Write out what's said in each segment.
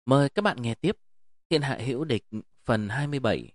Mời các bạn nghe tiếp Thiên Hạ Hữu Địch phần 27.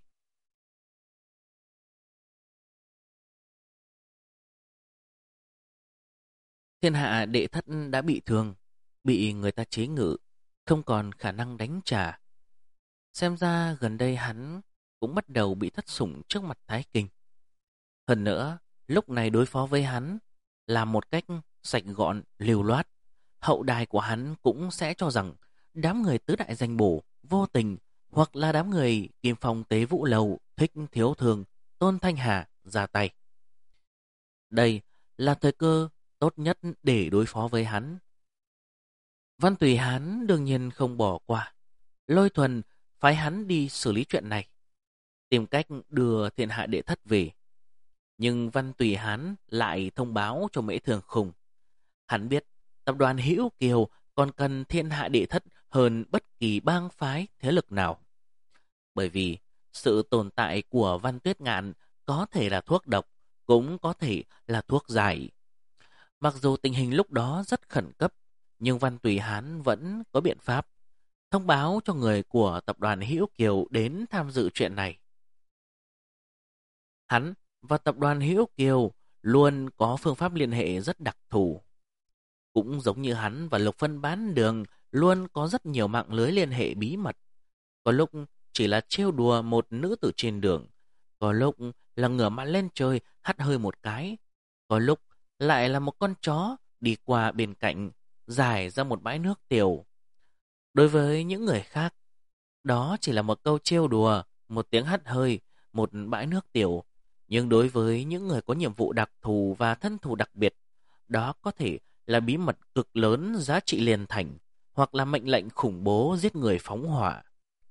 Thiên Hạ Đệ Thất đã bị thương, bị người ta chế ngự, không còn khả năng đánh trả. Xem ra gần đây hắn cũng bắt đầu bị thất sủng trước mặt Thái Kinh. Hơn nữa, lúc này đối phó với hắn là một cách sạch gọn, lưu loát. Hậu đài của hắn cũng sẽ cho rằng đám người tứ đại danh bổ, vô tình hoặc là đám người Kim Phong Tế Vũ Lầu, Thích Thiếu Thường, Tôn Thanh Hà ra tay. Đây là thời cơ tốt nhất để đối phó với hắn. Văn Tùy Hán đương nhiên không bỏ qua. Lôi Thuần phái hắn đi xử lý chuyện này, tìm cách đưa Thiên Hạ Đệ Thất về. Nhưng Văn Tùy Hán lại thông báo cho Mễ Thường Khùng. Hắn biết tập đoàn Hữu Kiều còn cần Thiên Hạ Đệ Thất hơn bất kỳ bang phái thế lực nào. Bởi vì sự tồn tại của Văn Tuyết Ngạn có thể là thuốc độc, cũng có thể là thuốc giải. Mặc dù tình hình lúc đó rất khẩn cấp, nhưng Văn Tùy Hán vẫn có biện pháp thông báo cho người của tập đoàn Hữu Kiều đến tham dự chuyện này. Hắn và tập đoàn Hữu Kiều luôn có phương pháp liên hệ rất đặc thù. Cũng giống như hắn và Lục Phân Bán Đường luôn có rất nhiều mạng lưới liên hệ bí mật. Có lúc chỉ là trêu đùa một nữ tử trên đường, có lúc là ngửa mặt lên trời hắt hơi một cái, có lúc lại là một con chó đi qua bên cạnh giải ra một bãi nước tiểu. Đối với những người khác, đó chỉ là một câu trêu đùa, một tiếng hắt hơi, một bãi nước tiểu. Nhưng đối với những người có nhiệm vụ đặc thù và thân thù đặc biệt, đó có thể là bí mật cực lớn giá trị liền thành, hoặc là mệnh lệnh khủng bố giết người phóng hỏa.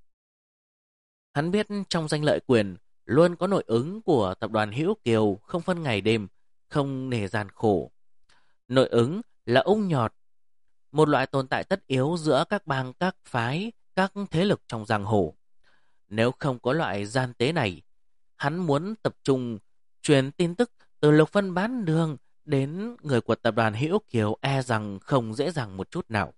Hắn biết trong danh lợi quyền luôn có nội ứng của tập đoàn Hữu Kiều không phân ngày đêm, không nề gian khổ. Nội ứng là ung nhọt, một loại tồn tại tất yếu giữa các bang, các phái, các thế lực trong giang hồ. Nếu không có loại gian tế này, hắn muốn tập trung truyền tin tức từ Lục Phân Bán Đường đến người của tập đoàn Hữu Kiều e rằng không dễ dàng một chút nào.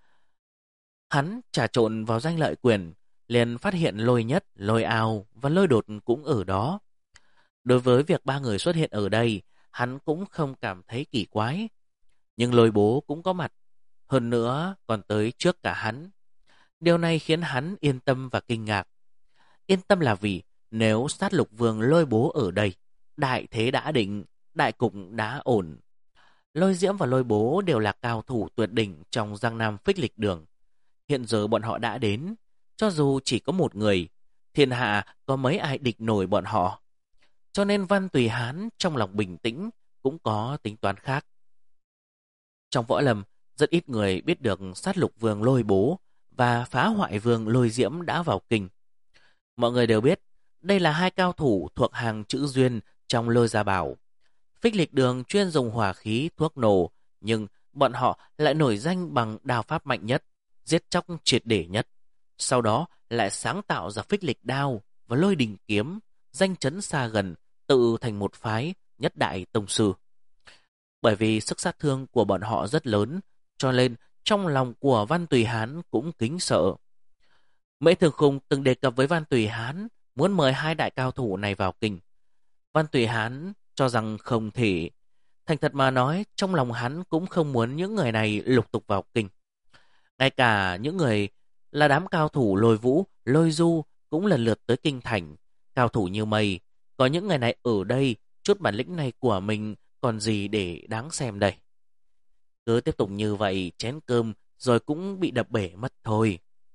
Hắn trà trộn vào danh lợi quyền, liền phát hiện Lôi Nhất, Lôi Ao và Lôi Đột cũng ở đó. Đối với việc ba người xuất hiện ở đây, hắn cũng không cảm thấy kỳ quái. Nhưng Lôi Bố cũng có mặt, hơn nữa còn tới trước cả hắn. Điều này khiến hắn yên tâm và kinh ngạc. Yên tâm là vì nếu sát lục vương Lôi Bố ở đây, đại thế đã định, đại cục đã ổn. Lôi Diễm và Lôi Bố đều là cao thủ tuyệt đỉnh trong Giang Nam Phích Lịch Đường. Hiện giờ bọn họ đã đến, cho dù chỉ có một người, thiên hạ có mấy ai địch nổi bọn họ. Cho nên Văn Tùy Hán trong lòng bình tĩnh, cũng có tính toán khác. Trong võ lâm, rất ít người biết được sát lục vương Lôi Bố và phá hoại vương Lôi Diễm đã vào kinh. Mọi người đều biết, đây là hai cao thủ thuộc hàng chữ duyên trong Lôi Gia Bảo. Phích Lịch Đường chuyên dùng hỏa khí thuốc nổ, nhưng bọn họ lại nổi danh bằng đao pháp mạnh nhất, giết chóc triệt để nhất. Sau đó lại sáng tạo ra Phích Lịch Đao và Lôi Đình Kiếm, danh chấn xa gần, tự thành một phái nhất đại tông sư. Bởi vì sức sát thương của bọn họ rất lớn, cho nên trong lòng của Văn Tùy Hán cũng kính sợ. Mễ Thường Khung từng đề cập với Văn Tùy Hán muốn mời hai đại cao thủ này vào kinh. Văn Tùy Hán cho rằng không thể. Thành thật mà nói, trong lòng hắn cũng không muốn những người này lục tục vào kinh. Ngay cả những người là đám cao thủ Lôi Vũ, Lôi Du cũng lần lượt tới kinh thành. Cao thủ như mây, có những người này ở đây, chút bản lĩnh này của mình còn gì để đáng xem đây. Cứ tiếp tục như vậy, chén cơm rồi cũng bị đập bể mất thôi.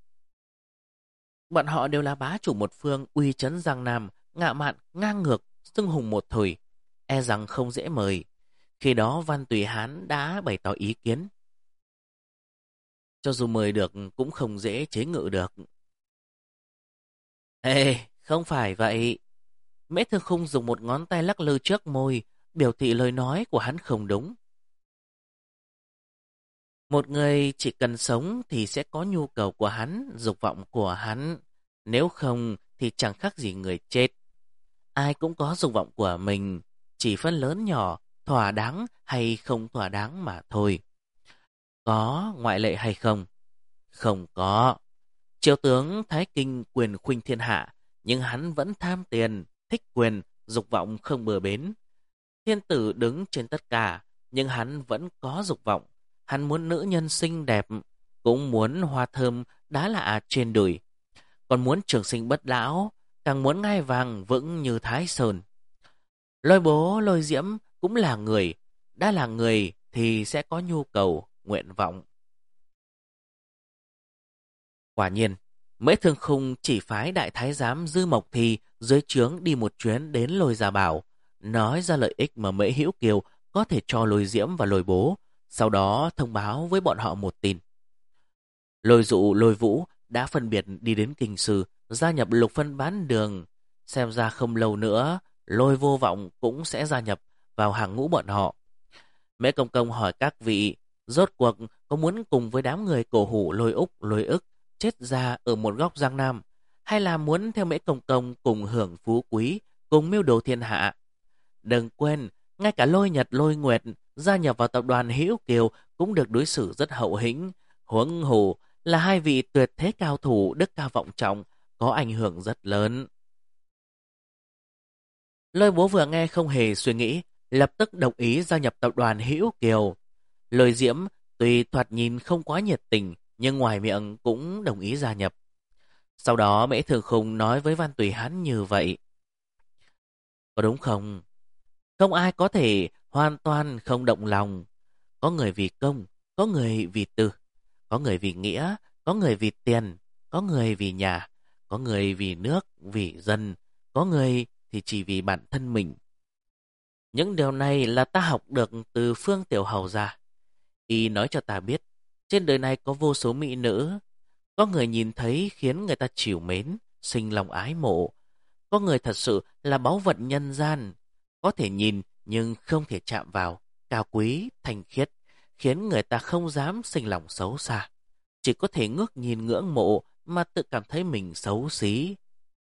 Bọn họ đều là bá chủ một phương uy chấn Giang Nam, ngạo mạn, ngang ngược, xưng hùng một thời, e rằng không dễ mời. Khi đó Văn Tùy Hán đã bày tỏ ý kiến. Cho dù mời được cũng không dễ chế ngự được. Ê, không phải vậy. Mễ Thương Khung dùng một ngón tay lắc lư trước môi, biểu thị lời nói của hắn không đúng. Một người chỉ cần sống thì sẽ có nhu cầu của hắn, dục vọng của hắn. Nếu không thì chẳng khác gì người chết. Ai cũng có dục vọng của mình, chỉ phân lớn nhỏ, thỏa đáng hay không thỏa đáng mà thôi. Có ngoại lệ hay không? Không có. Triệu tướng Thái Kinh quyền khuynh thiên hạ, nhưng hắn vẫn tham tiền, thích quyền, dục vọng không bờ bến. Thiên tử đứng trên tất cả, nhưng hắn vẫn có dục vọng. Hắn muốn nữ nhân xinh đẹp, cũng muốn hoa thơm đá lạ trên đùi, còn muốn trường sinh bất lão, càng muốn ngai vàng vững như Thái Sơn. Lôi bố Lôi Diễm cũng là người, đã là người thì sẽ có nhu cầu, nguyện vọng. Quả nhiên, Mễ Thương Khung chỉ phái đại thái giám Dư Mộc Thì dưới trướng đi một chuyến đến Lôi Gia Bảo, nói ra lợi ích mà Mễ Hữu Kiều có thể cho Lôi Diễm và Lôi Bố, sau đó thông báo với bọn họ một tin. Lôi Dụ, Lôi Vũ đã phân biệt đi đến Kinh Sư, gia nhập Lục Phân Bán Đường. Xem ra không lâu nữa, Lôi Vô Vọng cũng sẽ gia nhập vào hàng ngũ bọn họ. Mễ Công Công hỏi các vị, rốt cuộc có muốn cùng với đám người cổ hủ Lôi Úc, Lôi Ức chết ra ở một góc Giang Nam, hay là muốn theo Mễ Công Công cùng hưởng phú quý, cùng mưu đồ thiên hạ? Đừng quên, ngay cả Lôi Nhật, Lôi Nguyệt gia nhập vào tập đoàn Hữu Kiều cũng được đối xử rất hậu hĩnh. Huống hồ là hai vị tuyệt thế cao thủ đức cao vọng trọng, có ảnh hưởng rất lớn. Lôi Bố vừa nghe không hề suy nghĩ, lập tức đồng ý gia nhập tập đoàn Hữu Kiều. Lôi Diễm tuy thoạt nhìn không quá nhiệt tình, nhưng ngoài miệng cũng đồng ý gia nhập. Sau đó Mễ Thường Khung nói với Văn Tùy Hán như vậy. Có đúng không? Không ai có thể hoàn toàn không động lòng. Có người vì công, có người vì tư, có người vì nghĩa, có người vì tiền, có người vì nhà, có người vì nước, vì dân, có người thì chỉ vì bản thân mình. Những điều này là ta học được từ Phương Tiểu Hầu gia. Y nói cho ta biết, trên đời này có vô số mỹ nữ. Có người nhìn thấy khiến người ta trìu mến, sinh lòng ái mộ. Có người thật sự là báu vật nhân gian, có thể nhìn nhưng không thể chạm vào, cao quý, thanh khiết, khiến người ta không dám sinh lòng xấu xa. Chỉ có thể ngước nhìn ngưỡng mộ mà tự cảm thấy mình xấu xí.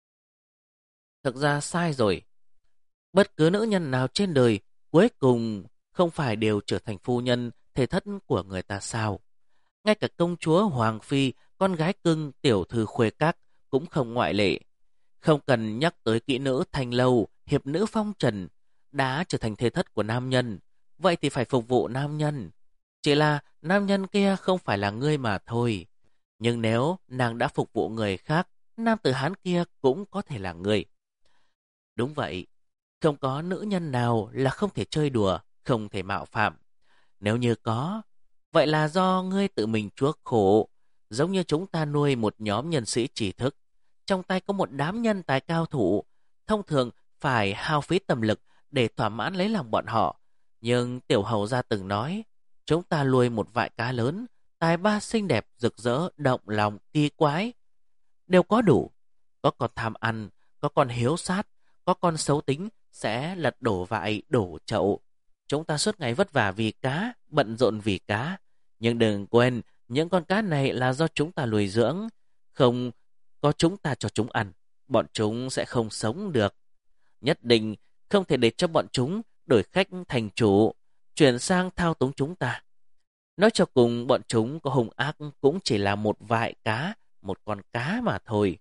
Thực ra sai rồi. Bất cứ nữ nhân nào trên đời cuối cùng không phải đều trở thành phu nhân, thể thất của người ta sao? Ngay cả công chúa Hoàng Phi, con gái cưng tiểu thư Khuê Các cũng không ngoại lệ. Không cần nhắc tới kỹ nữ Thanh Lâu, hiệp nữ Phong Trần đã trở thành thế thất của nam nhân, vậy thì phải phục vụ nam nhân. Chỉ là nam nhân kia không phải là ngươi mà thôi. Nhưng nếu nàng đã phục vụ người khác, nam tử Hán kia cũng có thể là người. Đúng vậy, không có nữ nhân nào là không thể chơi đùa, không thể mạo phạm. Nếu như có, vậy là do ngươi tự mình chuốc khổ. Giống như chúng ta nuôi một nhóm nhân sĩ trí thức, trong tay có một đám nhân tài cao thủ, thông thường phải hao phí tâm lực để thỏa mãn lấy lòng bọn họ. Nhưng Tiểu Hầu gia từng nói, chúng ta nuôi một vại cá lớn, tài ba xinh đẹp, rực rỡ, động lòng, kỳ quái, đều có đủ. Có con tham ăn, có con hiếu sát, có con xấu tính, sẽ lật đổ vại, đổ chậu. Chúng ta suốt ngày vất vả vì cá, bận rộn vì cá. Nhưng đừng quên, những con cá này là do chúng ta nuôi dưỡng. Không có chúng ta cho chúng ăn, bọn chúng sẽ không sống được. Nhất định không thể để cho bọn chúng đổi khách thành chủ, chuyển sang thao túng chúng ta. Nói cho cùng, bọn chúng có hung ác cũng chỉ là một vại cá, một con cá mà thôi.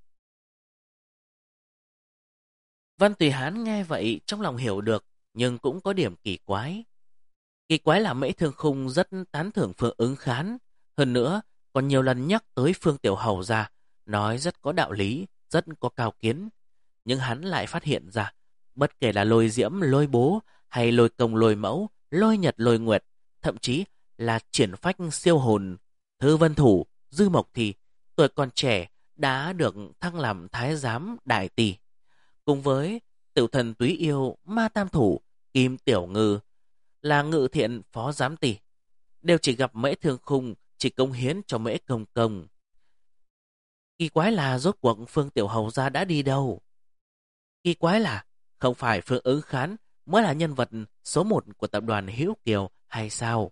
Văn Tùy Hán nghe vậy trong lòng hiểu được, nhưng cũng có điểm kỳ quái. Kỳ quái là Mễ Thương Khung rất tán thưởng Phương Ứng Khán. Hơn nữa, còn nhiều lần nhắc tới Phương Tiểu Hầu ra, nói rất có đạo lý, rất có cao kiến. Nhưng hắn lại phát hiện ra, bất kể là Lôi Diễm, Lôi Bố, hay Lôi Công, Lôi Mẫu, Lôi Nhật, Lôi Nguyệt, thậm chí là Triển Phách, Siêu Hồn, Thư Vân Thủ, Dư Mộc Thì, tuổi còn trẻ đã được thăng làm Thái Giám Đại Tỷ. Cùng với Tiểu Thần Túy Yêu, Ma Tam Thủ, Kim Tiểu Ngư, là Ngự Thiện Phó Giám Tỷ, đều chỉ gặp Mễ Thương Khung, chỉ công hiến cho Mễ Công Công. Kỳ quái là rốt cuộc Phương Tiểu Hầu gia đã đi đâu? Kỳ quái là không phải Phương Ứng Khán mới là nhân vật số 1 của tập đoàn Hữu Kiều hay sao?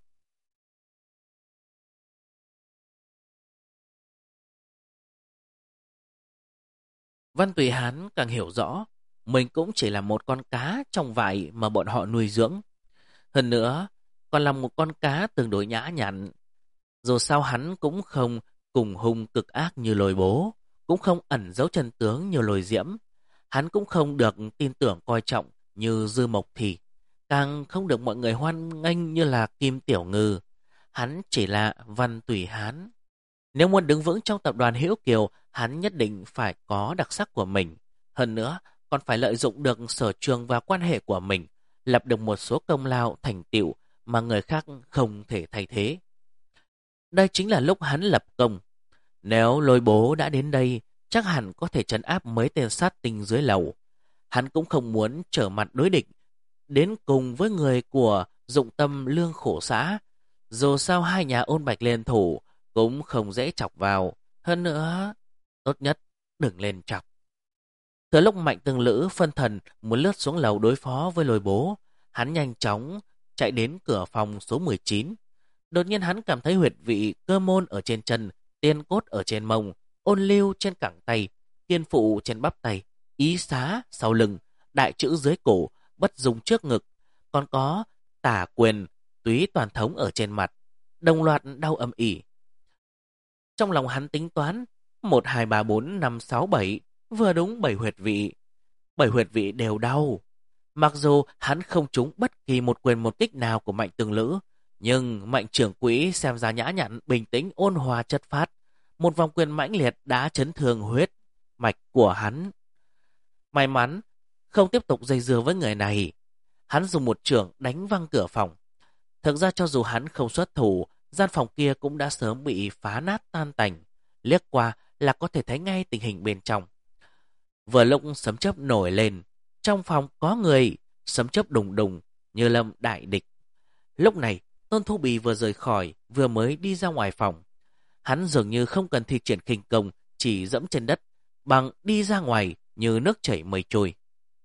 Văn Tùy Hán càng hiểu rõ, mình cũng chỉ là một con cá trong vại mà bọn họ nuôi dưỡng. Hơn nữa, còn là một con cá tương đối nhã nhặn. Dù sao hắn cũng không cùng hung cực ác như Lôi Bố, cũng không ẩn giấu chân tướng như Lôi Diễm. Hắn cũng không được tin tưởng coi trọng như Dư Mộc Thị, càng không được mọi người hoan nghênh như là Kim Tiểu Ngư. Hắn chỉ là Văn Tùy Hán. Nếu muốn đứng vững trong tập đoàn Hữu Kiều, hắn nhất định phải có đặc sắc của mình. Hơn nữa, còn phải lợi dụng được sở trường và quan hệ của mình, lập được một số công lao thành tựu mà người khác không thể thay thế. Đây chính là lúc hắn lập công. Nếu Lôi Bố đã đến đây, chắc hẳn có thể trấn áp mấy tên sát tinh dưới lầu. Hắn cũng không muốn trở mặt đối địch đến cùng với người của Dụng Tâm Lương Khổ Xã. Dù sao hai nhà Ôn Bạch liên thủ cũng không dễ chọc vào. Hơn nữa, tốt nhất đừng lên chọc. Từ lúc Mạnh Tương Lữ phân thần muốn lướt xuống lầu đối phó với Lôi Bố, hắn nhanh chóng chạy đến cửa phòng số 19. Đột nhiên hắn cảm thấy huyệt vị cơ môn ở trên chân, tiên cốt ở trên mông, ôn lưu trên cẳng tay, tiên phụ trên bắp tay, ý xá sau lưng, đại chữ dưới cổ, bất dung trước ngực, còn có tả quyền, túy toàn thống ở trên mặt, đồng loạt đau âm ỉ. Trong lòng hắn tính toán, 1, 2, 3, 4, 5, 6, 7, vừa đúng 7 huyệt vị. 7 huyệt vị đều đau. Mặc dù hắn không trúng bất kỳ một quyền một kích nào của Mạnh Tương Lữ, nhưng Mạnh trưởng quỹ xem ra nhã nhặn, bình tĩnh, ôn hòa chất phát. Một vòng quyền mãnh liệt đã chấn thương huyết mạch của hắn. May mắn, không tiếp tục dây dưa với người này. Hắn dùng một chưởng đánh văng cửa phòng. Thực ra cho dù hắn không xuất thủ, gian phòng kia cũng đã sớm bị phá nát tan tành. Liếc qua là có thể thấy ngay tình hình bên trong. Vừa lúc sấm chớp nổi lên, trong phòng có người, sấm chớp đùng đùng như lâm đại địch. Lúc này, Tôn Thu Bì vừa rời khỏi, vừa mới đi ra ngoài phòng. Hắn dường như không cần thi triển khinh công, chỉ dẫm trên đất, bằng đi ra ngoài như nước chảy mây trôi.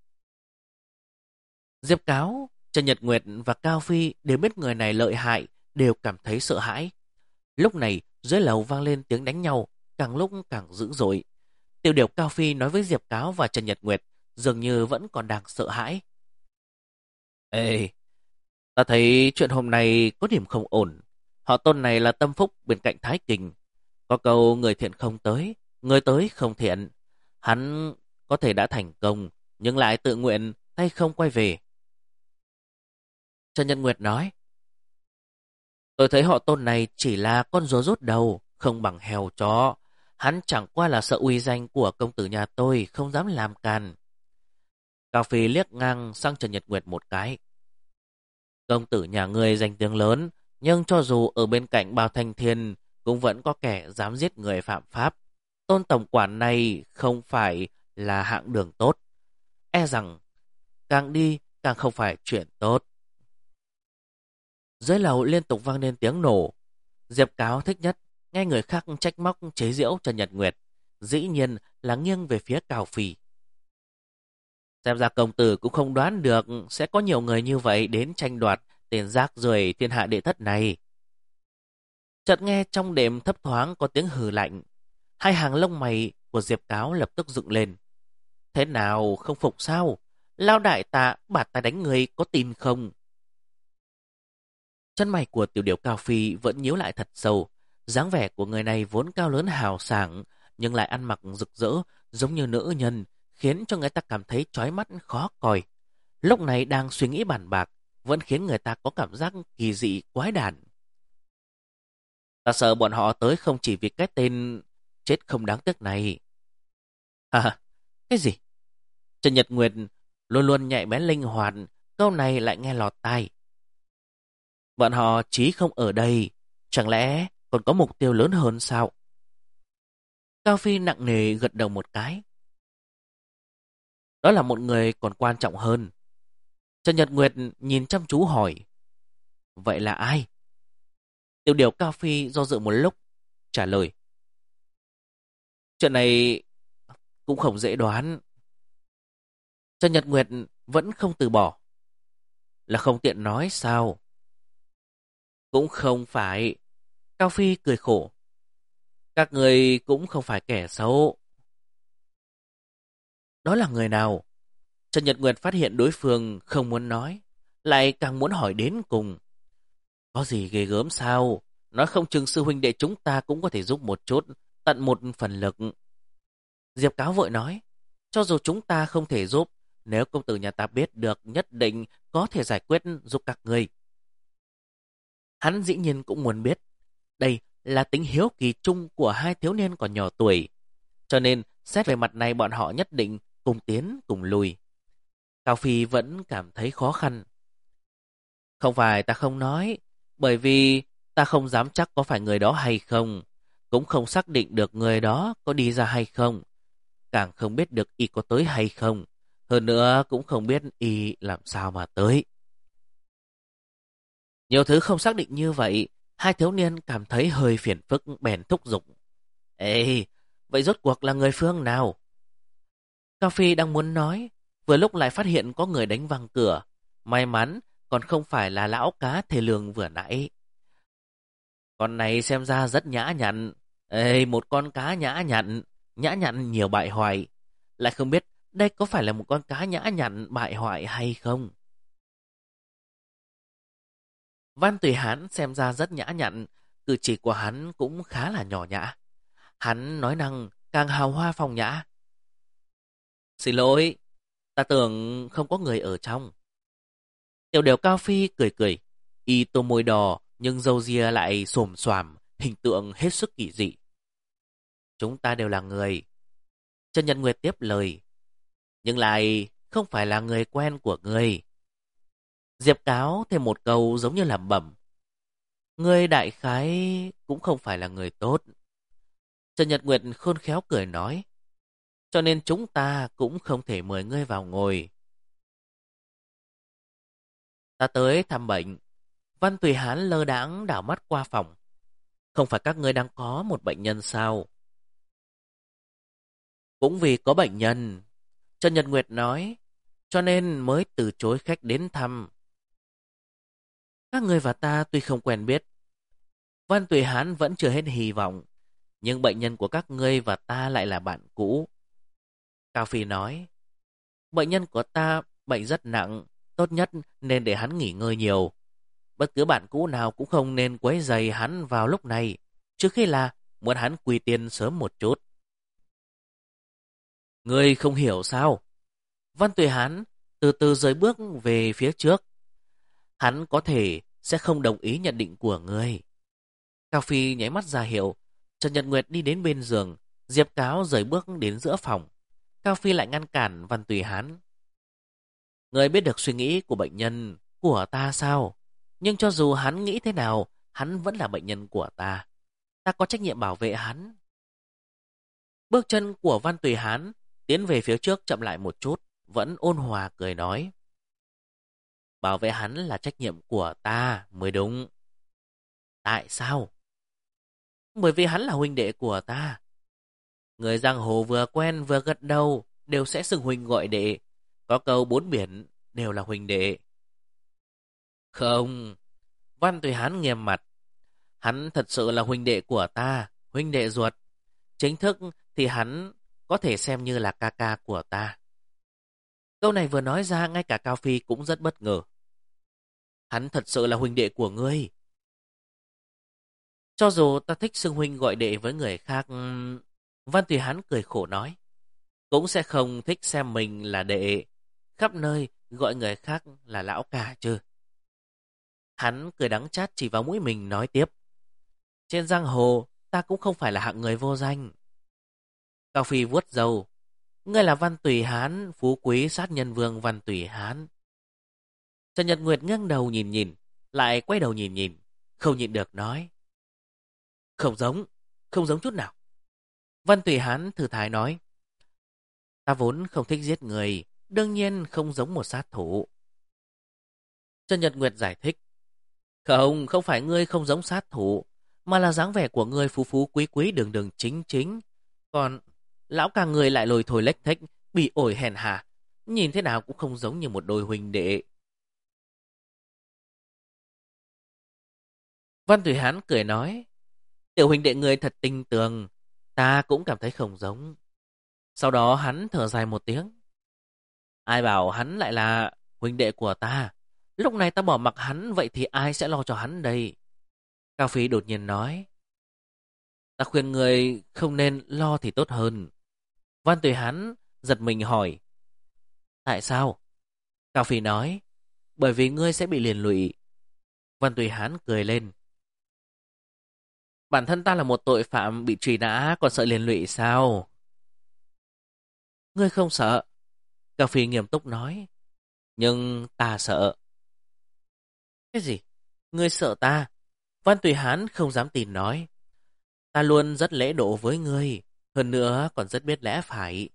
Diệp Cáo, Trần Nhật Nguyệt và Cao Phi đều biết người này lợi hại, đều cảm thấy sợ hãi. Lúc này, dưới lầu vang lên tiếng đánh nhau, càng lúc càng dữ dội. Tiêu Điệp Cao Phi nói với Diệp Cáo và Trần Nhật Nguyệt, dường như vẫn còn đang sợ hãi. Ê, ta thấy chuyện hôm nay có điểm không ổn. Họ Tôn này là tâm phúc bên cạnh Thái Kình. Có câu người thiện không tới, người tới không thiện. Hắn có thể đã thành công, nhưng lại tự nguyện tay không quay về. Trần Nhật Nguyệt nói, tôi thấy họ Tôn này chỉ là con rùa rút đầu, không bằng heo chó. Hắn chẳng qua là sợ uy danh của công tử nhà tôi, không dám làm càn. Cao Phi liếc ngang sang Trần Nhật Nguyệt một cái. Công tử nhà ngươi danh tiếng lớn, nhưng cho dù ở bên cạnh Bao Thanh Thiên, cũng vẫn có kẻ dám giết người phạm pháp. Tôn tổng quản này không phải là hạng đường tốt. E rằng càng đi càng không phải chuyện tốt. Dưới lầu liên tục vang lên tiếng nổ. Diệp Cáo thích nhất nghe người khác trách móc chế giễu Trần Nhật Nguyệt, dĩ nhiên là nghiêng về phía Cao Phi. Xem ra công tử cũng không đoán được sẽ có nhiều người như vậy đến tranh đoạt tiền rác rưởi thiên hạ đệ thất này. Chợt nghe trong đêm thấp thoáng có tiếng hừ lạnh. Hai hàng lông mày của Diệp Cáo lập tức dựng lên. Thế nào không phục sao? Lao đại tạ bạt ta đánh người có tin không? Chân mày của Tiểu Điểu Cao Phi vẫn nhíu lại thật sâu. Dáng vẻ của người này vốn cao lớn hào sảng, nhưng lại ăn mặc rực rỡ giống như nữ nhân, khiến cho người ta cảm thấy chói mắt khó coi. Lúc này đang suy nghĩ bàn bạc, vẫn khiến người ta có cảm giác kỳ dị quái đản. Ta sợ bọn họ tới không chỉ vì cái tên chết không đáng tiếc này. À, cái gì? Trần Nhật Nguyệt luôn luôn nhạy bén linh hoạt, câu này lại nghe lọt tai. Bọn họ chí không ở đây, chẳng lẽ còn có mục tiêu lớn hơn sao? Cao Phi nặng nề gật đầu một cái. Đó là một người còn quan trọng hơn. Trần Nhật Nguyệt nhìn chăm chú hỏi. Vậy là ai? Tiểu Điểu Cao Phi do dự một lúc, trả lời. Chuyện này cũng không dễ đoán. Trần Nhật Nguyệt vẫn không từ bỏ. Là không tiện nói sao? Cũng không phải. Cao Phi cười khổ. Các người cũng không phải kẻ xấu. Đó là người nào? Trần Nhật Nguyệt phát hiện đối phương không muốn nói, lại càng muốn hỏi đến cùng. Có gì ghê gớm sao? Nói không chừng sư huynh đệ chúng ta cũng có thể giúp một chút, tận một phần lực. Diệp Cáo vội nói, cho dù chúng ta không thể giúp, nếu công tử nhà ta biết được nhất định có thể giải quyết giúp các người. Hắn dĩ nhiên cũng muốn biết, đây là tính hiếu kỳ chung của hai thiếu niên còn nhỏ tuổi, cho nên xét về mặt này bọn họ nhất định cùng tiến cùng lùi. Cao Phi vẫn cảm thấy khó khăn. Không phải ta không nói, bởi vì ta không dám chắc có phải người đó hay không, cũng không xác định được người đó có đi ra hay không, càng không biết được y có tới hay không, hơn nữa cũng không biết y làm sao mà tới. Nhiều thứ không xác định như vậy, hai thiếu niên cảm thấy hơi phiền phức bèn thúc giục. Ê, vậy rốt cuộc là người phương nào? Cao Phi đang muốn nói, vừa lúc lại phát hiện có người đánh văng cửa. May mắn còn không phải là lão cá thề lương vừa nãy. Con này xem ra rất nhã nhặn. Ê, một con cá nhã nhặn nhiều bại hoại. Lại không biết đây có phải là một con cá nhã nhặn bại hoại hay không? Văn Tùy Hán xem ra rất nhã nhặn, cử chỉ của hắn cũng khá là nhỏ nhã. Hắn nói năng càng hào hoa phong nhã. Xin lỗi, ta tưởng không có người ở trong. Tiểu đều Cao Phi cười cười, y tô môi đỏ nhưng râu ria lại xồm xoàm, hình tượng hết sức kỳ dị. Chúng ta đều là người. Trần Nhật Nguyệt tiếp lời, nhưng lại không phải là người quen của ngươi. Diệp Cáo thêm một câu giống như lẩm bẩm, ngươi đại khái cũng không phải là người tốt. Trần Nhật Nguyệt khôn khéo cười nói, cho nên chúng ta cũng không thể mời ngươi vào ngồi. Ta tới thăm bệnh. Văn Tùy Hán lơ đãng đảo mắt qua phòng. Không phải các ngươi đang có một bệnh nhân sao? Cũng vì có bệnh nhân, Trần Nhật Nguyệt nói, cho nên mới từ chối khách đến thăm. Các ngươi và ta tuy không quen biết, Văn Tùy Hán vẫn chưa hết hy vọng, nhưng bệnh nhân của các ngươi và ta lại là bạn cũ. Cao Phi nói, bệnh nhân của ta bệnh rất nặng, tốt nhất nên để hắn nghỉ ngơi nhiều. Bất cứ bạn cũ nào cũng không nên quấy rầy hắn vào lúc này, trước khi là muốn hắn quy tiên sớm một chút. Ngươi không hiểu sao? Văn Tùy Hán từ từ rời bước về phía trước. Hắn có thể sẽ không đồng ý nhận định của ngươi. Cao Phi nháy mắt ra hiệu. Trần Nhật Nguyệt đi đến bên giường. Diệp Cáo rời bước đến giữa phòng. Cao Phi lại ngăn cản Văn Tùy Hán. Ngươi biết được suy nghĩ của bệnh nhân của ta sao? Nhưng cho dù hắn nghĩ thế nào, hắn vẫn là bệnh nhân của ta. Ta có trách nhiệm bảo vệ hắn. Bước chân của Văn Tùy Hán tiến về phía trước chậm lại một chút, vẫn ôn hòa cười nói. Bảo vệ hắn là trách nhiệm của ta mới đúng. Tại sao? Bởi vì hắn là huynh đệ của ta. Người giang hồ vừa quen vừa gật đầu đều sẽ xưng huynh gọi đệ. Có câu bốn biển đều là huynh đệ. Không. Văn Tùy Hán nghiêm mặt. Hắn thật sự là huynh đệ của ta, huynh đệ ruột. Chính thức thì hắn có thể xem như là ca ca của ta. Câu này vừa nói ra ngay cả Cao Phi cũng rất bất ngờ. Hắn thật sự là huynh đệ của ngươi. Cho dù ta thích xưng huynh gọi đệ với người khác, Văn Tùy Hán cười khổ nói, cũng sẽ không thích xem mình là đệ, khắp nơi gọi người khác là lão cả chứ. Hắn cười đắng chát chỉ vào mũi mình nói tiếp, trên giang hồ ta cũng không phải là hạng người vô danh. Cao Phi vuốt râu, ngươi là Văn Tùy Hán, phú quý sát nhân vương Văn Tùy Hán. Trần Nhật Nguyệt ngẩng đầu nhìn nhìn, lại quay đầu nhìn nhìn, không nhịn được nói, không giống, không giống chút nào. Văn Tùy Hán thử thái nói, ta vốn không thích giết người, đương nhiên không giống một sát thủ. Trần Nhật Nguyệt giải thích, không phải ngươi không giống sát thủ, mà là dáng vẻ của ngươi phú phú quý quý đường đường chính chính. Còn lão ca người lại lồi thồi lếch thếch, bị ổi hèn hạ, nhìn thế nào cũng không giống như một đôi huynh đệ. Văn Tùy Hán cười nói, tiểu huynh đệ người thật tinh tường, ta cũng cảm thấy không giống. Sau đó hắn thở dài một tiếng. Ai bảo hắn lại là huynh đệ của ta? Lúc này ta bỏ mặc hắn, vậy thì ai sẽ lo cho hắn đây? Cao Phi đột nhiên nói, ta khuyên người không nên lo thì tốt hơn. Văn Tùy Hán giật mình hỏi, tại sao? Cao Phi nói, bởi vì ngươi sẽ bị liên lụy. Văn Tùy Hán cười lên, bản thân ta là một tội phạm bị truy nã còn sợ liên lụy sao? Ngươi không sợ. Cao Phi nghiêm túc nói, nhưng ta sợ. Cái gì? Ngươi sợ ta? Văn Tùy Hán không dám tin nói, ta luôn rất lễ độ với ngươi, hơn nữa còn rất biết lẽ phải.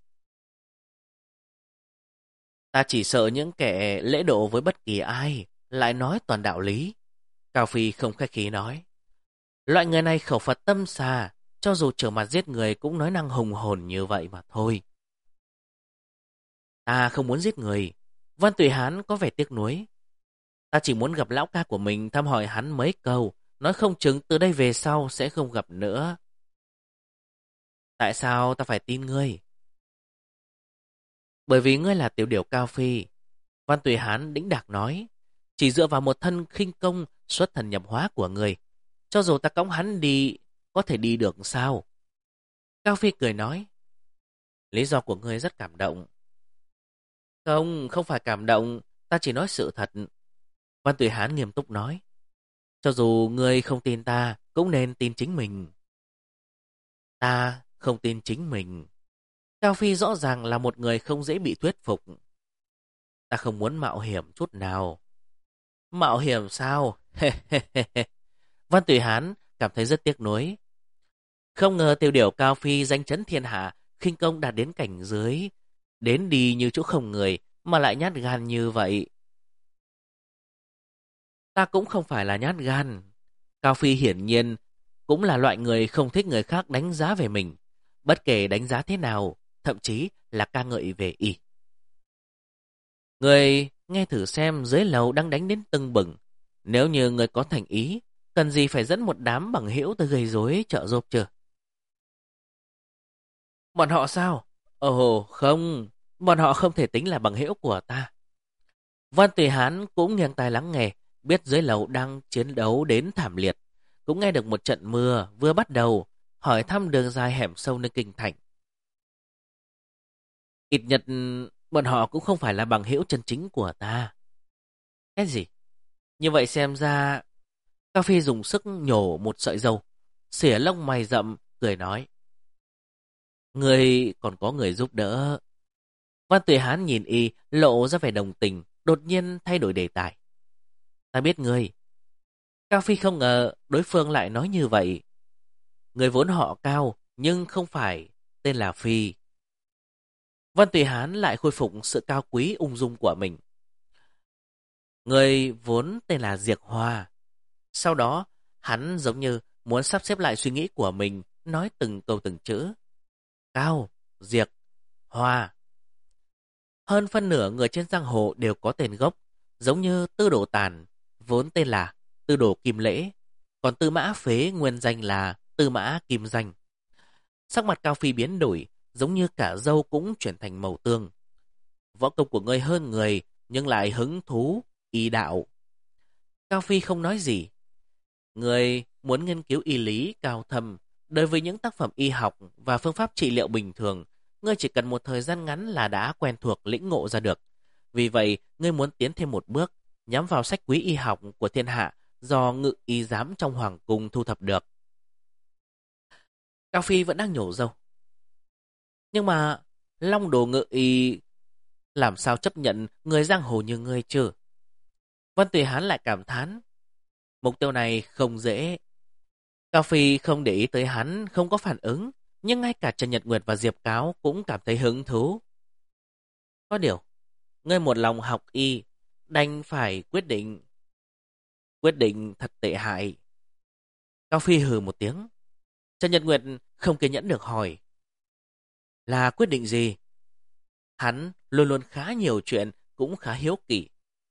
Ta chỉ sợ những kẻ lễ độ với bất kỳ ai, lại nói toàn đạo lý. Cao Phi không khách khí nói, loại người này khẩu Phật tâm xà, cho dù trở mặt giết người cũng nói năng hùng hồn như vậy mà thôi. Ta không muốn giết người. Văn Tùy Hán có vẻ tiếc nuối. Ta chỉ muốn gặp lão ca của mình thăm hỏi hắn mấy câu, nói không chừng từ đây về sau sẽ không gặp nữa. Tại sao ta phải tin ngươi? Bởi vì ngươi là tiểu điểu Cao Phi. Văn Tùy Hán đĩnh đạc nói, chỉ dựa vào một thân khinh công xuất thần nhập hóa của ngươi, cho dù ta cõng hắn đi, có thể đi được sao? Cao Phi cười nói, lý do của ngươi rất cảm động. Không, không phải cảm động, ta chỉ nói sự thật. Văn Tùy Hán nghiêm túc nói, cho dù ngươi không tin ta, cũng nên tin chính mình. Ta không tin chính mình. Cao Phi rõ ràng là một người không dễ bị thuyết phục. Ta không muốn mạo hiểm chút nào. Mạo hiểm sao? Văn Tùy Hán cảm thấy rất tiếc nuối. Không ngờ tiêu điểu Cao Phi danh chấn thiên hạ, khinh công đạt đến cảnh giới, đến đi như chỗ không người, mà lại nhát gan như vậy. Ta cũng không phải là nhát gan. Cao Phi hiển nhiên cũng là loại người không thích người khác đánh giá về mình. Bất kể đánh giá thế nào, thậm chí là ca ngợi về y. Người nghe thử xem dưới lầu đang đánh đến tưng bừng. Nếu như người có thành ý, cần gì phải dẫn một đám bằng hữu tới gây rối trợ giúp chưa? Bọn họ sao? Ồ không, bọn họ không thể tính là bằng hữu của ta. Văn Tùy Hán cũng nghiêng tai lắng nghe, biết dưới lầu đang chiến đấu đến thảm liệt. Cũng nghe được một trận mưa vừa bắt đầu, hỏi thăm đường dài hẻm sâu nơi kinh thành. Ít nhất bọn họ cũng không phải là bằng hữu chân chính của ta. Cái gì? Như vậy xem ra, Cao Phi dùng sức nhổ một sợi dâu, xỉa lông mày rậm, cười nói. Người còn có người giúp đỡ. Văn Tùy Hán nhìn y, lộ ra vẻ đồng tình, đột nhiên thay đổi đề tài. Ta biết ngươi. Cao Phi không ngờ đối phương lại nói như vậy. Người vốn họ Cao, nhưng không phải, tên là Phi. Văn Tùy Hán lại khôi phục sự cao quý ung dung của mình. Người vốn tên là Diệc Hoa. Sau đó, hắn giống như muốn sắp xếp lại suy nghĩ của mình, nói từng câu từng chữ. Cao, Diệc, Hoa. Hơn phân nửa người trên giang hồ đều có tên gốc, giống như Tư Đồ Tàn, vốn tên là Tư Đồ Kim Lễ, còn Tư Mã Phế nguyên danh là Tư Mã Kim Danh. Sắc mặt Cao Phi biến đổi, giống như cả râu cũng chuyển thành màu tương. Võ công của ngươi hơn người, nhưng lại hứng thú, y đạo. Cao Phi không nói gì. Người muốn nghiên cứu y lý cao thâm, đối với những tác phẩm y học và phương pháp trị liệu bình thường, ngươi chỉ cần một thời gian ngắn là đã quen thuộc lĩnh ngộ ra được. Vì vậy, ngươi muốn tiến thêm một bước, nhắm vào sách quý y học của thiên hạ do ngự y giám trong hoàng cung thu thập được. Cao Phi vẫn đang nhổ râu. Nhưng mà, Long Đồ ngự y làm sao chấp nhận người giang hồ như ngươi chứ? Văn Tùy Hán lại cảm thán. Mục tiêu này không dễ. Cao Phi không để ý tới hắn, không có phản ứng, nhưng ngay cả Trần Nhật Nguyệt và Diệp Cáo cũng cảm thấy hứng thú. Có điều, ngươi một lòng học y, đành phải quyết định. Quyết định thật tệ hại. Cao Phi hừ một tiếng. Trần Nhật Nguyệt không kiên nhẫn được hỏi. Là quyết định gì? Hắn luôn luôn khá nhiều chuyện, cũng khá hiếu kỳ.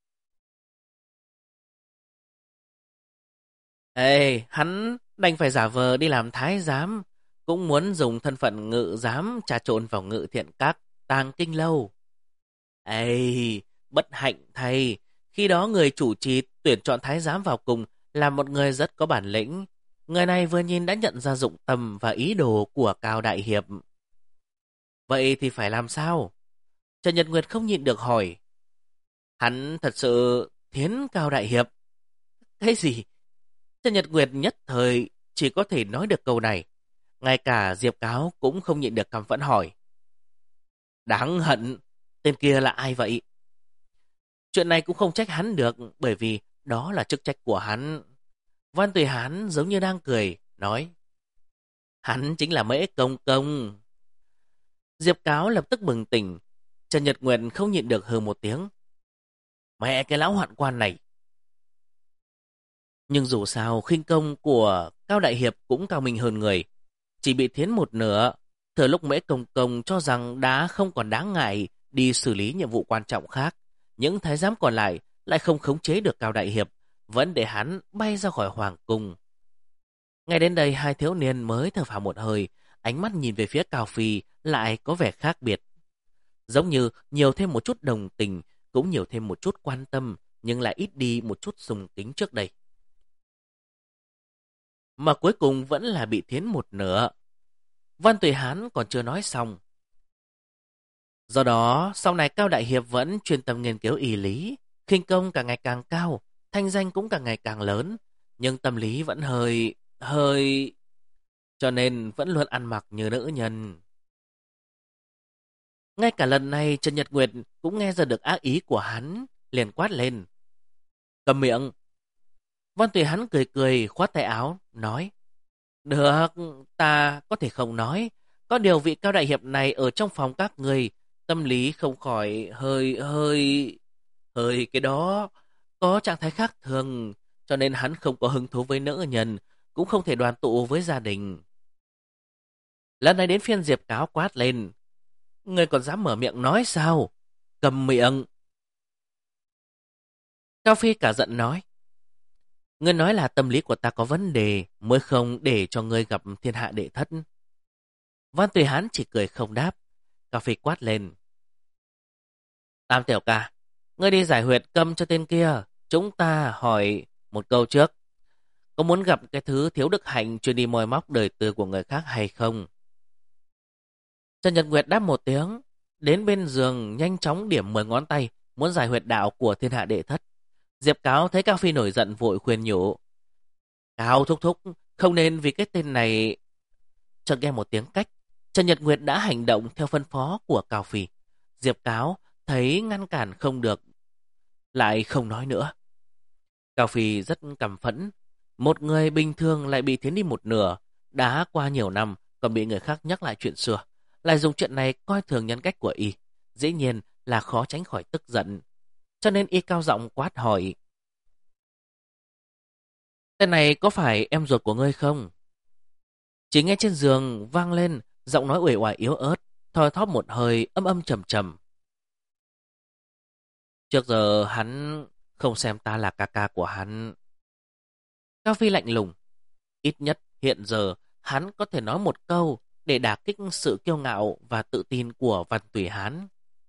Ê, hắn đành phải giả vờ đi làm thái giám, cũng muốn dùng thân phận ngự giám trà trộn vào ngự thiện các, tàng kinh lâu. Ê, bất hạnh thay, khi đó người chủ trì tuyển chọn thái giám vào cùng là một người rất có bản lĩnh. Người này vừa nhìn đã nhận ra dụng tâm và ý đồ của Cao Đại Hiệp. Vậy thì phải làm sao? Trần Nhật Nguyệt không nhịn được hỏi. Hắn thật sự thiến Cao Đại Hiệp. Cái gì? Trần Nhật Nguyệt nhất thời chỉ có thể nói được câu này. Ngay cả Diệp Cáo cũng không nhịn được căm phẫn hỏi. Đáng hận, tên kia là ai vậy? Chuyện này cũng không trách hắn được, bởi vì đó là chức trách của hắn. Văn Tùy Hán giống như đang cười, nói. Hắn chính là Mễ Công Công. Diệp Cáo lập tức bừng tỉnh. Trần Nhật Nguyệt không nhịn được hừ một tiếng. Mẹ cái lão hoạn quan này. Nhưng dù sao khinh công của Cao Đại Hiệp cũng cao minh hơn người. Chỉ bị thiến một nửa. Thừa lúc Mễ Công Công cho rằng đã không còn đáng ngại đi xử lý nhiệm vụ quan trọng khác. Những thái giám còn lại không khống chế được Cao Đại Hiệp, vẫn để hắn bay ra khỏi hoàng cung. Ngay đến đây hai thiếu niên mới thở phào một hơi, ánh mắt nhìn về phía Cao Phi lại có vẻ khác biệt. Giống như nhiều thêm một chút đồng tình, cũng nhiều thêm một chút quan tâm, nhưng lại ít đi một chút sùng kính trước đây. Mà cuối cùng vẫn là bị thiến một nửa. Văn Tùy Hán còn chưa nói xong. Do đó, sau này Cao Đại Hiệp vẫn chuyên tâm nghiên cứu y lý, khinh công càng ngày càng cao, thanh danh cũng càng ngày càng lớn, nhưng tâm lý vẫn hơi... cho nên vẫn luôn ăn mặc như nữ nhân. Ngay cả lần này Trần Nhật Nguyệt cũng nghe ra được ác ý của hắn, liền quát lên. Cầm miệng! Văn Tùy Hán cười cười, khoát tay áo, nói. Được, ta có thể không nói. Có điều vị Cao Đại Hiệp này ở trong phòng các người, tâm lý không khỏi hơi cái đó. Có trạng thái khác thường, cho nên hắn không có hứng thú với nữ nhân, cũng không thể đoàn tụ với gia đình. Lần này đến phiên Diệp Cáo quát lên. Người còn dám mở miệng nói sao? Cầm miệng! Cao Phi cả giận nói. Ngươi nói là tâm lý của ta có vấn đề mới không để cho ngươi gặp thiên hạ đệ thất. Văn Tùy Hán chỉ cười không đáp. Cao Phi quát lên. Tam tiểu ca, ngươi đi giải huyệt câm cho tên kia. Chúng ta hỏi một câu trước. Có muốn gặp cái thứ thiếu đức hạnh chuyên đi moi móc đời tư của người khác hay không? Trần Nhật Nguyệt đáp một tiếng. Đến bên giường nhanh chóng điểm 10 ngón tay muốn giải huyệt đạo của thiên hạ đệ thất. Diệp Cáo thấy Cao Phi nổi giận vội khuyên nhủ. Cao thúc thúc, không nên vì cái tên này. Chợt nghe một tiếng cách, Trần Nhật Nguyệt đã hành động theo phân phó của Cao Phi. Diệp Cáo thấy ngăn cản không được, lại không nói nữa. Cao Phi rất căm phẫn. Một người bình thường lại bị thiến đi một nửa, đã qua nhiều năm còn bị người khác nhắc lại chuyện xưa, lại dùng chuyện này coi thường nhân cách của y. Dĩ nhiên là khó tránh khỏi tức giận. Cho nên y cao giọng quát hỏi. Tên này có phải em ruột của ngươi không? Chỉ nghe trên giường vang lên giọng nói uể oải yếu ớt, thoi thóp một hơi âm âm trầm trầm. Trước giờ hắn không xem ta là ca ca của hắn. Cao Phi lạnh lùng. Ít nhất hiện giờ hắn có thể nói một câu để đả kích sự kiêu ngạo và tự tin của Văn Tùy Hán.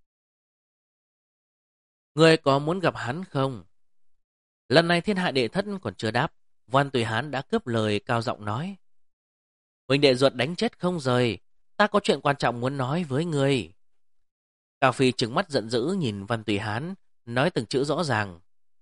Ngươi có muốn gặp hắn không? Lần này thiên hạ đệ thất còn chưa đáp, Văn Tùy Hán đã cướp lời cao giọng nói. Huynh đệ ruột đánh chết không rời, ta có chuyện quan trọng muốn nói với ngươi. Cao Phi trừng mắt giận dữ nhìn Văn Tùy Hán, nói từng chữ rõ ràng.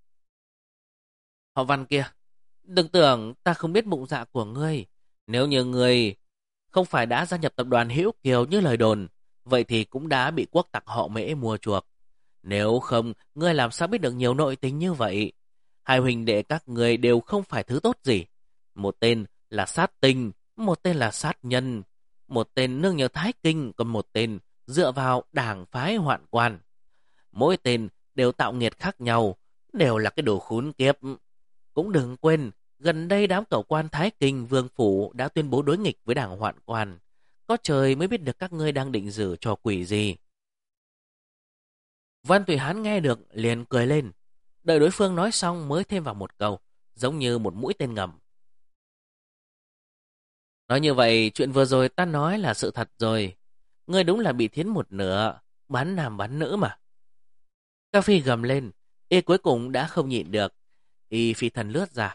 Họ Văn kia, đừng tưởng ta không biết bụng dạ của ngươi. Nếu như ngươi không phải đã gia nhập tập đoàn Hữu Kiều như lời đồn, vậy thì cũng đã bị quốc tặc họ Mễ mua chuộc. Nếu không, ngươi làm sao biết được nhiều nội tình như vậy? Hai huynh đệ các ngươi đều không phải thứ tốt gì. Một tên là sát tinh, một tên là sát nhân. Một tên nương nhờ Thái Kinh, còn một tên dựa vào đảng phái hoạn quan. Mỗi tên đều tạo nghiệt khác nhau, đều là cái đồ khốn kiếp. Cũng đừng quên, gần đây đám cẩu quan Thái Kinh Vương Phủ đã tuyên bố đối nghịch với đảng hoạn quan. Có trời mới biết được các ngươi đang định giữ trò quỷ gì. Văn Tùy Hán nghe được liền cười lên. Đợi đối phương nói xong mới thêm vào một câu, giống như một mũi tên ngầm. Nói như vậy, chuyện vừa rồi ta nói là sự thật rồi. Ngươi đúng là bị thiến một nửa, bán nam bán nữ mà. Cao Phi gầm lên, y cuối cùng đã không nhịn được. Y phi thần lướt ra.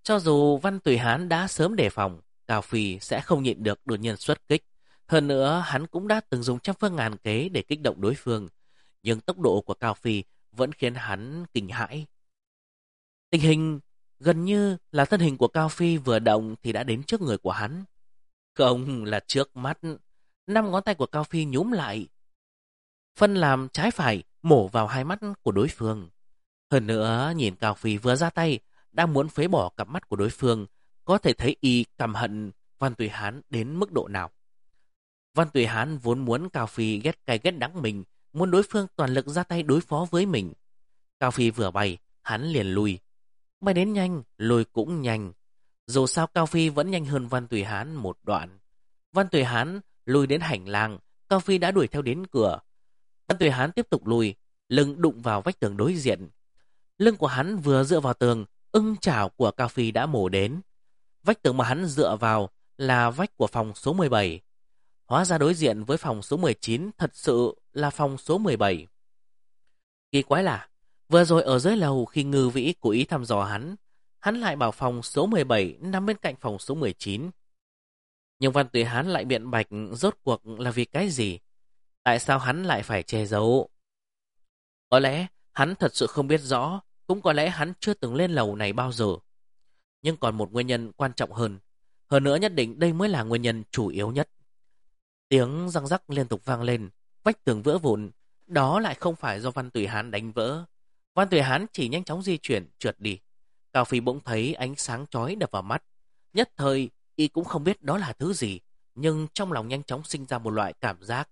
Cho dù Văn Tùy Hán đã sớm đề phòng, Cao Phi sẽ không nhịn được đột nhiên xuất kích. Hơn nữa, hắn cũng đã từng dùng trăm phương ngàn kế để kích động đối phương. Nhưng tốc độ của Cao Phi vẫn khiến hắn kinh hãi. Tình hình gần như là thân hình của Cao Phi vừa động thì đã đến trước người của hắn. Không là trước mắt, 5 ngón tay của Cao Phi nhúm lại, phân làm trái phải mổ vào hai mắt của đối phương. Hơn nữa, nhìn Cao Phi vừa ra tay, đang muốn phế bỏ cặp mắt của đối phương, có thể thấy y căm hận Văn Tùy Hán đến mức độ nào. Văn Tùy Hán vốn muốn Cao Phi ghét cay ghét đắng mình, muốn đối phương toàn lực ra tay đối phó với mình. Cao Phi vừa bay, hắn liền lùi. Bay đến nhanh, lùi cũng nhanh. Dù sao Cao Phi vẫn nhanh hơn Văn Tùy Hán một đoạn. Văn Tùy Hán lùi đến hành lang, Cao Phi đã đuổi theo đến cửa. Văn Tùy Hán tiếp tục lùi, lưng đụng vào vách tường đối diện. Lưng của hắn vừa dựa vào tường, ưng chảo của Cao Phi đã mổ đến. Vách tường mà hắn dựa vào là vách của phòng số 17. Hóa ra đối diện với phòng số 19 thật sự là phòng số 17. Kỳ quái là, vừa rồi ở dưới lầu khi Ngư Vĩ cố ý thăm dò hắn lại bảo phòng số 17 nằm bên cạnh phòng số 19. Nhưng Văn Tùy Hán lại biện bạch rốt cuộc là vì cái gì? Tại sao hắn lại phải che giấu? Có lẽ hắn thật sự không biết rõ, cũng có lẽ hắn chưa từng lên lầu này bao giờ. Nhưng còn một nguyên nhân quan trọng hơn. Hơn nữa nhất định đây mới là nguyên nhân chủ yếu nhất. Tiếng răng rắc liên tục vang lên, vách tường vỡ vụn. Đó lại không phải do Văn Tùy Hán đánh vỡ. Văn Tùy Hán chỉ nhanh chóng di chuyển, trượt đi. Cao Phi bỗng thấy ánh sáng chói đập vào mắt. Nhất thời, y cũng không biết đó là thứ gì, nhưng trong lòng nhanh chóng sinh ra một loại cảm giác.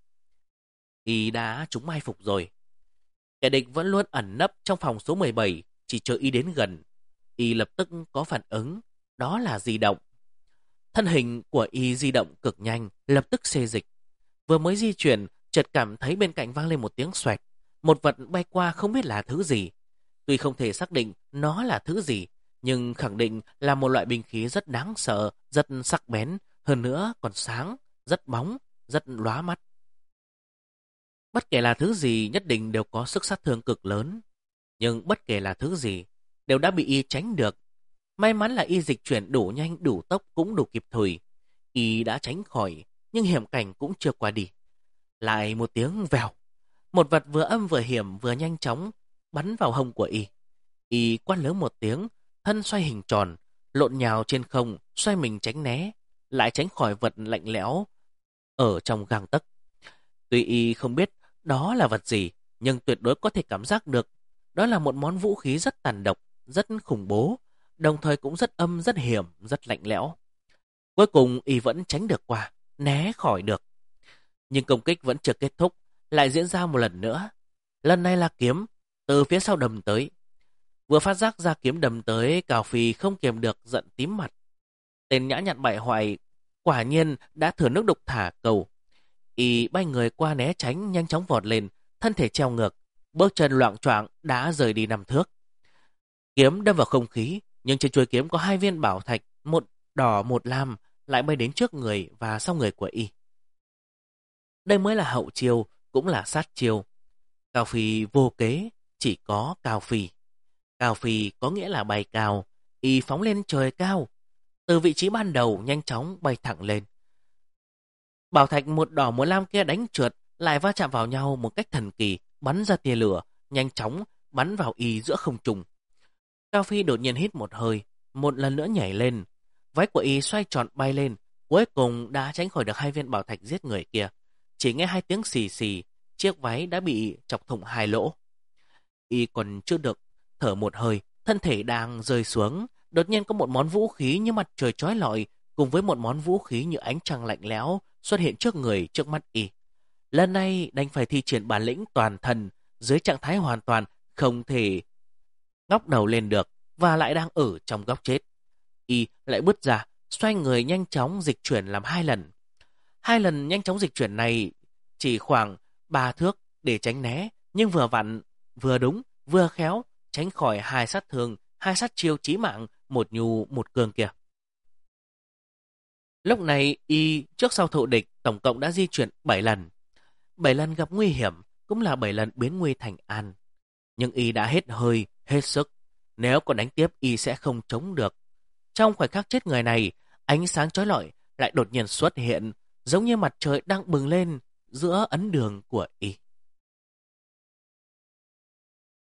Y đã trúng mai phục rồi. Kẻ địch vẫn luôn ẩn nấp trong phòng số 17, chỉ chờ y đến gần. Y lập tức có phản ứng, đó là di động. Thân hình của y di động cực nhanh, lập tức xê dịch. Vừa mới di chuyển, chợt cảm thấy bên cạnh vang lên một tiếng xoẹt. Một vật bay qua không biết là thứ gì. Tuy không thể xác định nó là thứ gì, nhưng khẳng định là một loại binh khí rất đáng sợ, rất sắc bén, hơn nữa còn sáng, rất bóng, rất lóa mắt. Bất kể là thứ gì nhất định đều có sức sát thương cực lớn. Nhưng bất kể là thứ gì, đều đã bị y tránh được. May mắn là y dịch chuyển đủ nhanh, đủ tốc cũng đủ kịp thời. Y đã tránh khỏi, nhưng hiểm cảnh cũng chưa qua đi. Lại một tiếng vèo. Một vật vừa âm vừa hiểm vừa nhanh chóng bắn vào hông của y. Y quát lớn một tiếng, thân xoay hình tròn, lộn nhào trên không, xoay mình tránh né, lại tránh khỏi vật lạnh lẽo ở trong gang tấc. Tuy y không biết đó là vật gì, nhưng tuyệt đối có thể cảm giác được đó là một món vũ khí rất tàn độc, rất khủng bố, đồng thời cũng rất âm, rất hiểm, rất lạnh lẽo. Cuối cùng y vẫn tránh được qua, né khỏi được. Nhưng công kích vẫn chưa kết thúc, lại diễn ra một lần nữa. Lần này là kiếm, từ phía sau đầm tới. Vừa phát giác ra kiếm đầm tới, Cao Phi không kiềm được giận tím mặt. Tên nhã nhặn bại hoại quả nhiên đã thừa nước đục thả câu. Y bay người qua né tránh, nhanh chóng vọt lên, thân thể treo ngược, bước chân loạng choạng đã rời đi 5 thước. Kiếm đâm vào không khí, nhưng trên chuôi kiếm có 2 viên bảo thạch, một đỏ một lam, lại bay đến trước người và sau người của y. Đây mới là hậu chiêu, cũng là sát chiêu. Cao Phi vô kế, chỉ có Cao Phi. Cao Phi có nghĩa là bay cao, y phóng lên trời cao. Từ vị trí ban đầu nhanh chóng bay thẳng lên. Bảo thạch một đỏ một lam kia đánh trượt, lại va chạm vào nhau một cách thần kỳ, bắn ra tia lửa, nhanh chóng bắn vào y giữa không trung. Cao Phi đột nhiên hít một hơi, một lần nữa nhảy lên. Váy của y xoay tròn bay lên, cuối cùng đã tránh khỏi được 2 viên bảo thạch giết người kia. Chỉ nghe 2 tiếng xì xì, chiếc váy đã bị chọc thủng 2 lỗ. Y còn chưa được thở một hơi, thân thể đang rơi xuống. Đột nhiên có một món vũ khí như mặt trời chói lọi, cùng với một món vũ khí như ánh trăng lạnh lẽo xuất hiện trước người, trước mắt y. Lần này đành phải thi triển bản lĩnh toàn thân, dưới trạng thái hoàn toàn không thể ngóc đầu lên được, và lại đang ở trong góc chết. Y lại bứt ra, xoay người nhanh chóng dịch chuyển làm 2 lần. 2 lần nhanh chóng dịch chuyển này chỉ khoảng 3 thước để tránh né, nhưng vừa vặn, vừa đúng, vừa khéo, tránh khỏi 2 sát thương, 2 sát chiêu chí mạng, một nhu một cường kia. Lúc này y trước sau thụ địch tổng cộng đã di chuyển 7 lần. 7 lần gặp nguy hiểm, cũng là 7 lần biến nguy thành an. Nhưng y đã hết hơi, hết sức. Nếu còn đánh tiếp y sẽ không chống được. Trong khoảnh khắc chết người này, ánh sáng chói lọi lại đột nhiên xuất hiện, giống như mặt trời đang bừng lên giữa ấn đường của y.